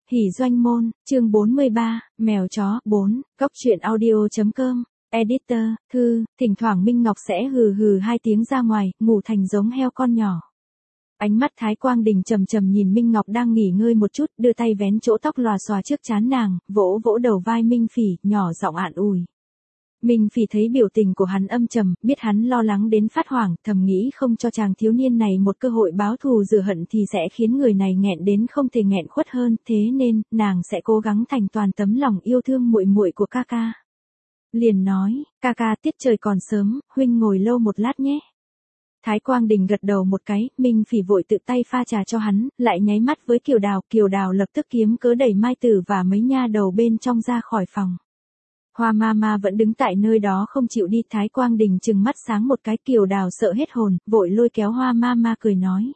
Hỉ doanh môn, chương 43, mèo chó, 4, góc truyện audio.com, editor, thư, thỉnh thoảng Minh Ngọc sẽ hừ hừ hai tiếng ra ngoài, ngủ thành giống heo con nhỏ. Ánh mắt Thái Quang Đình trầm trầm nhìn Minh Ngọc đang nghỉ ngơi một chút, đưa tay vén chỗ tóc lòa xòa trước trán nàng, vỗ vỗ đầu vai Minh Phỉ, nhỏ giọng an ủi. Minh Phỉ thấy biểu tình của hắn âm trầm, biết hắn lo lắng đến phát hoảng, thầm nghĩ không cho chàng thiếu niên này một cơ hội báo thù rửa hận thì sẽ khiến người này nghẹn đến không thể nghẹn khuất hơn, thế nên, nàng sẽ cố gắng thành toàn tấm lòng yêu thương muội muội của ca ca. Liền nói, ca ca tiết trời còn sớm, huynh ngồi lâu một lát nhé. Thái Quang Đình gật đầu một cái, Minh Phỉ vội tự tay pha trà cho hắn, lại nháy mắt với Kiều Đào lập tức kiếm cớ đẩy Mai Tử và mấy nha đầu bên trong ra khỏi phòng. Hoa Mama vẫn đứng tại nơi đó không chịu đi, Thái Quang Đình trừng mắt sáng một cái, Kiều Đào sợ hết hồn, vội lôi kéo Hoa Mama cười nói.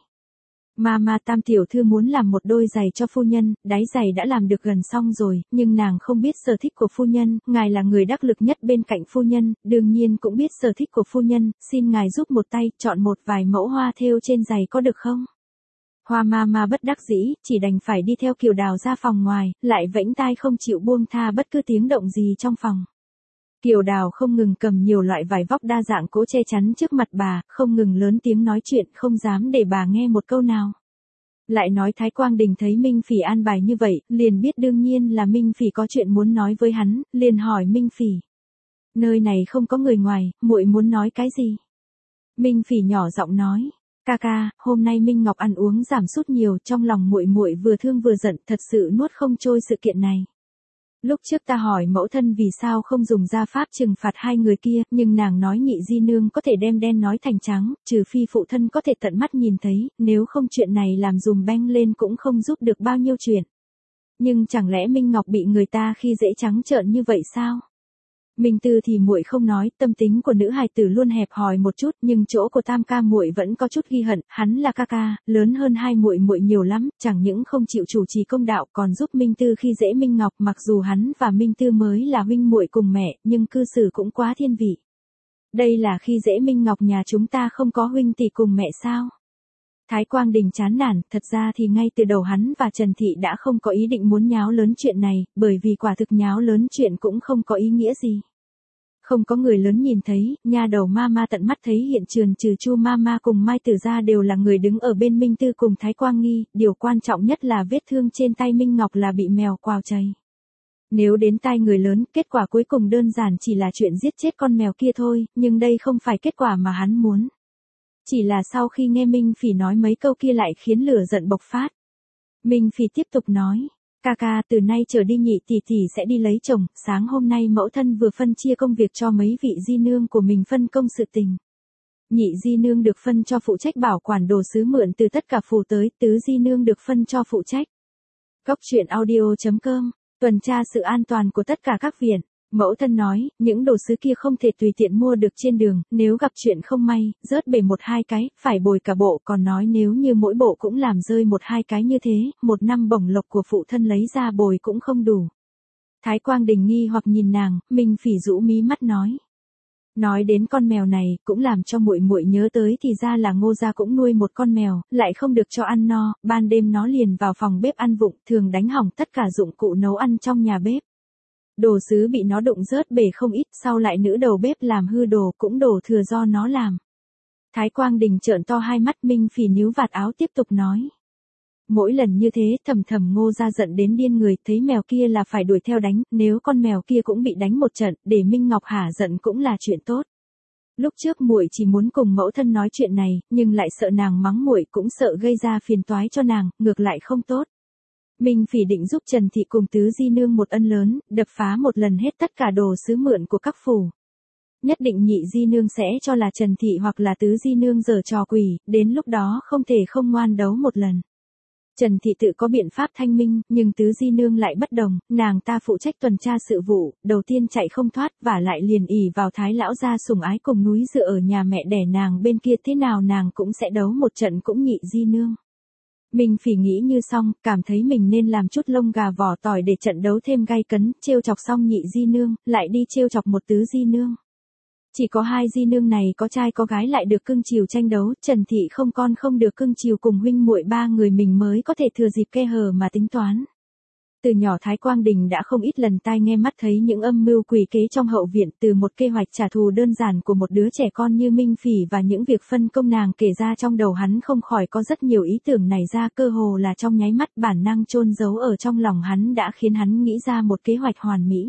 Mama, tam tiểu thư muốn làm một đôi giày cho phu nhân, đáy giày đã làm được gần xong rồi, nhưng nàng không biết sở thích của phu nhân, ngài là người đắc lực nhất bên cạnh phu nhân, đương nhiên cũng biết sở thích của phu nhân, xin ngài giúp một tay, chọn một vài mẫu hoa thêu trên giày có được không? Hoa Mama bất đắc dĩ, chỉ đành phải đi theo Kiều Đào ra phòng ngoài, lại vẫy tai không chịu buông tha bất cứ tiếng động gì trong phòng. Kiều Đào không ngừng cầm nhiều loại vải vóc đa dạng cố che chắn trước mặt bà, không ngừng lớn tiếng nói chuyện, không dám để bà nghe một câu nào. Lại nói Thái Quang Đình thấy Minh Phỉ an bài như vậy, liền biết đương nhiên là Minh Phỉ có chuyện muốn nói với hắn, liền hỏi Minh Phỉ. Nơi này không có người ngoài, muội muốn nói cái gì? Minh Phỉ nhỏ giọng nói. Ca ca, hôm nay Minh Ngọc ăn uống giảm sút nhiều, trong lòng muội muội vừa thương vừa giận, thật sự nuốt không trôi sự kiện này. Lúc trước ta hỏi mẫu thân vì sao không dùng gia pháp trừng phạt hai người kia, nhưng nàng nói nhị di nương có thể đem đen nói thành trắng, trừ phi phụ thân có thể tận mắt nhìn thấy, nếu không chuyện này làm dùm beng lên cũng không giúp được bao nhiêu chuyện. Nhưng chẳng lẽ Minh Ngọc bị người ta khi dễ trắng trợn như vậy sao? Minh Tư thì muội không nói, tâm tính của nữ hài tử luôn hẹp hòi một chút, nhưng chỗ của Tam ca muội vẫn có chút ghi hận, hắn là ca ca, lớn hơn hai muội muội nhiều lắm, chẳng những không chịu chủ trì công đạo, còn giúp Minh Tư khi dễ Minh Ngọc, mặc dù hắn và Minh Tư mới là huynh muội cùng mẹ, nhưng cư xử cũng quá thiên vị. Đây là khi dễ Minh Ngọc, nhà chúng ta không có huynh tỷ cùng mẹ sao? Thái Quang Đình chán nản, thật ra thì ngay từ đầu hắn và Trần Thị đã không có ý định muốn nháo lớn chuyện này, bởi vì quả thực nháo lớn chuyện cũng không có ý nghĩa gì. Không có người lớn nhìn thấy, nha đầu Mama tận mắt thấy hiện trường trừ Chu Mama cùng Mai Tử ra đều là người đứng ở bên Minh Tư cùng Thái Quang Nghi, điều quan trọng nhất là vết thương trên tay Minh Ngọc là bị mèo quào chày. Nếu đến tai người lớn, kết quả cuối cùng đơn giản chỉ là chuyện giết chết con mèo kia thôi, nhưng đây không phải kết quả mà hắn muốn. Chỉ là sau khi nghe Minh Phỉ nói mấy câu kia lại khiến lửa giận bộc phát. Minh Phỉ tiếp tục nói, ca ca, từ nay trở đi nhị tỷ tỷ sẽ đi lấy chồng, sáng hôm nay mẫu thân vừa phân chia công việc cho mấy vị di nương của mình phân công sự tình. Nhị di nương được phân cho phụ trách bảo quản đồ sứ mượn từ tất cả phủ tới, tứ di nương được phân cho phụ trách. Góc truyện audio.com, tuần tra sự an toàn của tất cả các viện. Mẫu thân nói, những đồ sứ kia không thể tùy tiện mua được trên đường, nếu gặp chuyện không may, rớt bể một hai cái, phải bồi cả bộ, còn nói nếu như mỗi bộ cũng làm rơi một hai cái như thế, một năm bổng lộc của phụ thân lấy ra bồi cũng không đủ. Thái Quang Đình nghi hoặc nhìn nàng, Minh Phỉ rũ mí mắt nói. Nói đến con mèo này, cũng làm cho muội muội nhớ tới thì ra là Ngô gia cũng nuôi một con mèo, lại không được cho ăn no, ban đêm nó liền vào phòng bếp ăn vụng, thường đánh hỏng tất cả dụng cụ nấu ăn trong nhà bếp. Đồ sứ bị nó đụng rớt bể không ít, sau lại nữ đầu bếp làm hư đồ cũng đổ thừa do nó làm. Thái Quang Đình trợn to hai mắt, Minh Phỉ níu vạt áo tiếp tục nói. Mỗi lần như thế, thầm Ngô gia giận đến điên người, thấy mèo kia là phải đuổi theo đánh, nếu con mèo kia cũng bị đánh một trận, để Minh Ngọc hả giận cũng là chuyện tốt. Lúc trước muội chỉ muốn cùng mẫu thân nói chuyện này, nhưng lại sợ nàng mắng muội, cũng sợ gây ra phiền toái cho nàng, ngược lại không tốt. Minh Phỉ định giúp Trần Thị cùng tứ di nương một ân lớn, đập phá một lần hết tất cả đồ sứ mượn của các phủ. Nhất định nhị di nương sẽ cho là Trần Thị hoặc là tứ di nương giở trò quỷ, đến lúc đó không thể không ngoan đấu một lần. Trần Thị tự có biện pháp thanh minh, nhưng tứ di nương lại bất đồng, nàng ta phụ trách tuần tra sự vụ, đầu tiên chạy không thoát, và lại liền ỷ vào Thái lão gia sủng ái cùng núi dựa ở nhà mẹ đẻ nàng bên kia, thế nào nàng cũng sẽ đấu một trận cũng nhị di nương. Minh Phỉ nghĩ như xong, cảm thấy mình nên làm chút lông gà vỏ tỏi để trận đấu thêm gay cấn, trêu chọc xong nhị di nương, lại đi trêu chọc một tứ di nương. Chỉ có hai di nương này có trai có gái lại được cưng chiều tranh đấu, Trần Thị không con không được cưng chiều cùng huynh muội ba người mình mới có thể thừa dịp kẽ hở mà tính toán. Từ nhỏ Thái Quang Đình đã không ít lần tai nghe mắt thấy những âm mưu quỷ kế trong hậu viện, từ một kế hoạch trả thù đơn giản của một đứa trẻ con như Minh Phỉ và những việc phân công nàng kể ra, trong đầu hắn không khỏi có rất nhiều ý tưởng nảy ra, cơ hồ là trong nháy mắt bản năng chôn giấu ở trong lòng hắn đã khiến hắn nghĩ ra một kế hoạch hoàn mỹ.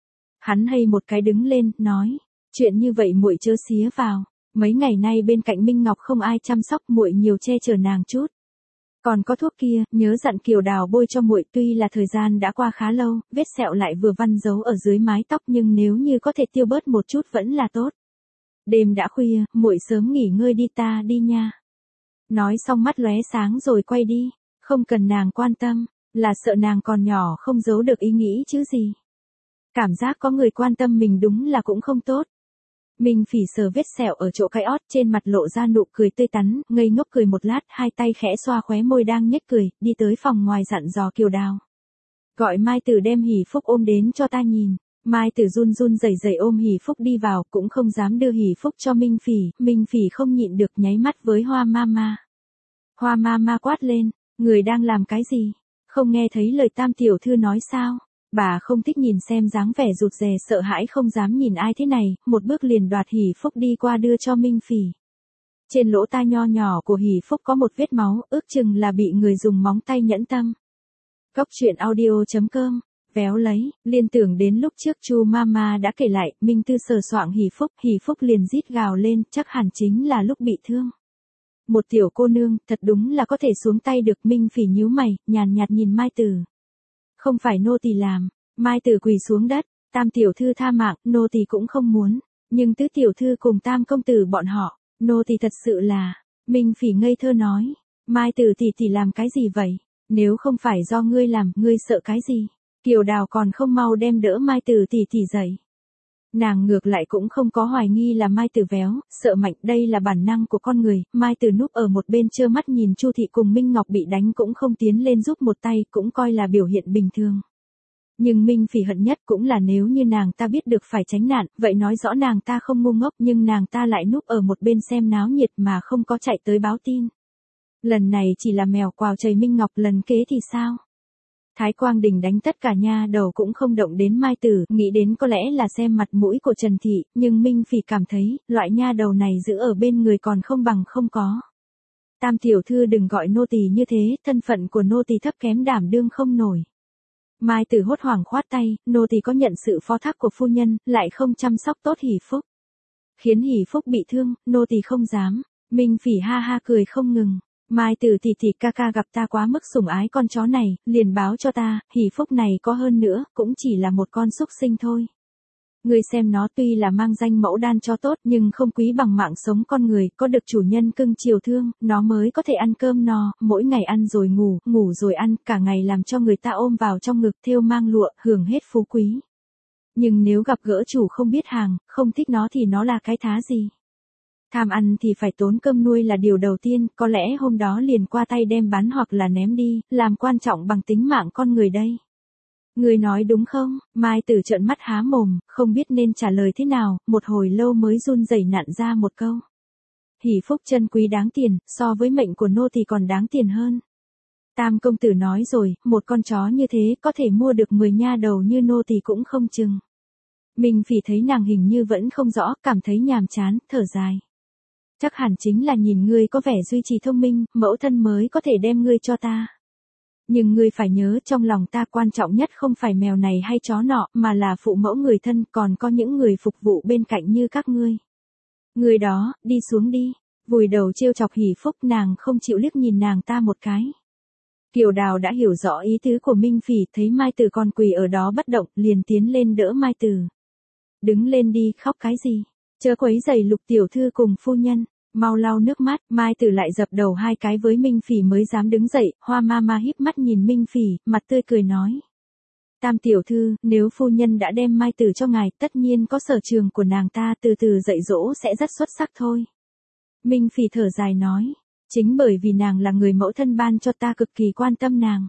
Hắn hay một cái đứng lên, nói, chuyện như vậy muội chớ xía vào, mấy ngày nay bên cạnh Minh Ngọc không ai chăm sóc, muội nhiều che chở nàng chút. Còn có thuốc kia, nhớ dặn Kiều Đào bôi cho muội, tuy là thời gian đã qua khá lâu, vết sẹo lại vừa văn dấu ở dưới mái tóc, nhưng nếu như có thể tiêu bớt một chút vẫn là tốt. Đêm đã khuya, muội sớm nghỉ ngơi đi, ta đi nha. Nói xong mắt lóe sáng rồi quay đi, không cần nàng quan tâm, là sợ nàng còn nhỏ không giấu được ý nghĩ chứ gì. Cảm giác có người quan tâm mình đúng là cũng không tốt. Minh Phỉ sờ vết sẹo ở chỗ cái ót, trên mặt lộ ra nụ cười tươi tắn, ngây ngốc cười một lát, hai tay khẽ xoa khóe môi đang nhếch cười, đi tới phòng ngoài dặn dò Kiều Đào. Gọi Mai Tử đem Hỷ Phúc ôm đến cho ta nhìn. Mai Tử run run rẩy rẩy ôm Hỷ Phúc đi vào, cũng không dám đưa Hỷ Phúc cho Minh Phỉ không nhịn được nháy mắt với Hoa Mama. Hoa Mama quát lên, người đang làm cái gì? Không nghe thấy lời Tam tiểu thư nói sao? Bà không thích nhìn xem dáng vẻ rụt rè sợ hãi không dám nhìn ai thế này, một bước liền đoạt Hỷ Phúc đi qua đưa cho Minh Phỉ. Trên lỗ tai nho nhỏ của Hỷ Phúc có một vết máu, ước chừng là bị người dùng móng tay nhẫn tâm. Cóc truyện audio.com, véo lấy, liên tưởng đến lúc trước Chu Mama đã kể lại, Minh Tư sờ soạng Hỷ Phúc liền rít gào lên, chắc hẳn chính là lúc bị thương. Một tiểu cô nương, thật đúng là có thể xuống tay được. Minh Phỉ nhíu mày, nhàn nhạt nhìn Mai Tử. Không phải nô tỳ làm. Mai Tử quỳ xuống đất, Tam tiểu thư tha mạng, nô tỳ cũng không muốn, nhưng Tứ tiểu thư cùng Tam công tử bọn họ, nô tỳ thật sự là. Minh Phỉ ngây thơ nói, Mai Tử tỷ làm cái gì vậy? Nếu không phải do ngươi làm, ngươi sợ cái gì? Kiều Đào còn không mau đem đỡ Mai Tử tỷ dậy. Nàng ngược lại cũng không có hoài nghi là Mai Tử véo, sợ mạnh, đây là bản năng của con người. Mai Tử núp ở một bên trơ mắt nhìn Chu thị cùng Minh Ngọc bị đánh cũng không tiến lên giúp một tay, cũng coi là biểu hiện bình thường. Nhưng Minh Phỉ hận nhất cũng là nếu như nàng ta biết được phải tránh nạn, vậy nói rõ nàng ta không ngu ngốc, nhưng nàng ta lại núp ở một bên xem náo nhiệt mà không có chạy tới báo tin. Lần này chỉ là mèo quào chày Minh Ngọc, lần kế thì sao? Thái Quang Đình đánh tất cả nha đầu cũng không động đến Mai Tử, nghĩ đến có lẽ là xem mặt mũi của Trần Thị, nhưng Minh Phỉ cảm thấy, loại nha đầu này giữ ở bên người còn không bằng không có. Tam tiểu thư đừng gọi nô tỳ như thế, thân phận của nô tỳ thấp kém đảm đương không nổi. Mai Tử hốt hoảng khoát tay, nô tỳ có nhận sự phó thác của phu nhân, lại không chăm sóc tốt Hỷ Phúc. Khiến Hỷ Phúc bị thương, nô tỳ không dám. Minh Phỉ ha ha cười không ngừng. Mai Tử tỷ ca ca gặp ta quá mức sủng ái con chó này, liền báo cho ta, Hỷ Phúc này có hơn nữa, cũng chỉ là một con súc sinh thôi. Ngươi xem nó tuy là mang danh mẫu đan chó tốt nhưng không quý bằng mạng sống con người, có được chủ nhân cưng chiều thương, nó mới có thể ăn cơm no, mỗi ngày ăn rồi ngủ, ngủ rồi ăn, cả ngày làm cho người ta ôm vào trong ngực thêu mang lụa, hưởng hết phú quý. Nhưng nếu gặp gỡ chủ không biết hàng, không thích nó thì nó là cái thá gì? Tham ăn thì phải tốn cơm nuôi là điều đầu tiên, có lẽ hôm đó liền qua tay đem bán hoặc là ném đi, làm quan trọng bằng tính mạng con người đây. Người nói đúng không? Mai Tử trợn mắt há mồm, không biết nên trả lời thế nào, một hồi lâu mới run rẩy nặn ra một câu. Hỷ Phúc chân quý đáng tiền, so với mệnh của nô thì còn đáng tiền hơn. Tam công tử nói rồi, một con chó như thế có thể mua được 10 nha đầu như nô thì cũng không chừng. Minh Phỉ thấy nàng hình như vẫn không rõ, cảm thấy nhàm chán, thở dài. Chắc hẳn chính là nhìn ngươi có vẻ duy trì thông minh, mẫu thân mới có thể đem ngươi cho ta. Nhưng ngươi phải nhớ, trong lòng ta quan trọng nhất không phải mèo này hay chó nọ, mà là phụ mẫu người thân, còn có những người phục vụ bên cạnh như các ngươi. Người đó, đi xuống đi. Vùi đầu trêu chọc Hỷ Phúc, nàng không chịu liếc nhìn nàng ta một cái. Kiều Đào đã hiểu rõ ý tứ của Minh Phỉ, thấy Mai Tử còn quỳ ở đó bất động, liền tiến lên đỡ Mai Tử. Đứng lên đi, khóc cái gì? Chớ quấy rầy Lục tiểu thư cùng phu nhân. Mau lau nước mắt. Mai Tử lại dập đầu hai cái với Minh Phỉ mới dám đứng dậy. Hoa Mama híp mắt nhìn Minh Phỉ, mặt tươi cười nói. Tam tiểu thư, nếu phu nhân đã đem Mai Tử cho ngài, tất nhiên có sở trường của nàng ta, từ từ dạy dỗ sẽ rất xuất sắc thôi. Minh Phỉ thở dài nói. Chính bởi vì nàng là người mẫu thân ban cho ta cực kỳ quan tâm nàng.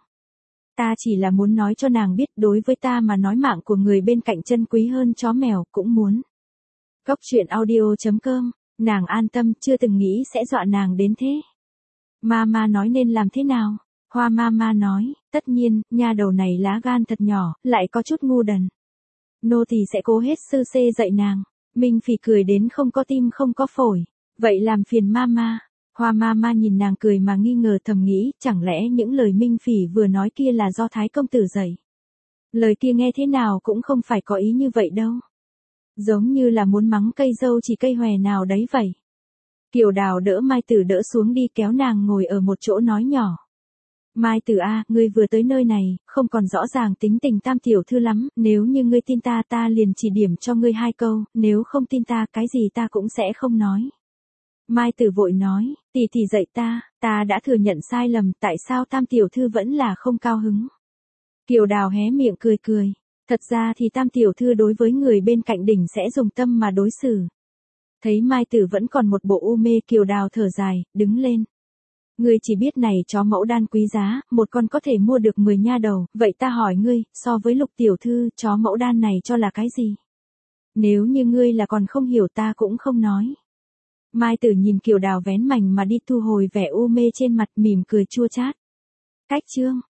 Ta chỉ là muốn nói cho nàng biết, đối với ta mà nói mạng của người bên cạnh chân quý hơn chó mèo, cũng muốn. Cóc truyện audio.com, nàng an tâm, chưa từng nghĩ sẽ dọa nàng đến thế. Mama nói nên làm thế nào? Hoa Mama nói, tất nhiên, nha đầu này lá gan thật nhỏ, lại có chút ngu đần. Nô tỳ sẽ cố hết sư xê dạy nàng. Minh Phỉ cười đến không có tim không có phổi. Vậy làm phiền Mama. Hoa Mama nhìn nàng cười mà nghi ngờ thầm nghĩ, chẳng lẽ những lời Minh Phỉ vừa nói kia là do Thái công tử dạy. Lời kia nghe thế nào cũng không phải có ý như vậy đâu. Giống như là muốn mắng cây dâu chỉ cây hòe nào đấy vậy. Kiều Đào đỡ Mai Tử đỡ xuống đi kéo nàng ngồi ở một chỗ nói nhỏ. Mai Tử a, ngươi vừa tới nơi này, không còn rõ ràng tính tình Tam tiểu thư lắm, nếu như ngươi tin ta ta liền chỉ điểm cho ngươi 2 câu, nếu không tin ta cái gì ta cũng sẽ không nói. Mai Tử vội nói, tỷ tỷ dạy ta đã thừa nhận sai lầm, tại sao Tam tiểu thư vẫn là không cao hứng. Kiều Đào hé miệng cười cười, thật ra thì Tam tiểu thư đối với người bên cạnh đỉnh sẽ dùng tâm mà đối xử. Thấy Mai Tử vẫn còn một bộ u mê, Kiều Đào thở dài, đứng lên. Ngươi chỉ biết này chó mẫu đan quý giá, một con có thể mua được 10 nha đầu, vậy ta hỏi ngươi, so với Lục tiểu thư, chó mẫu đan này cho là cái gì? Nếu như ngươi là còn không hiểu ta cũng không nói. Mai Tử nhìn Kiều Đào vén mảnh mà đi, thu hồi vẻ u mê trên mặt, mỉm cười chua chát. Cách chương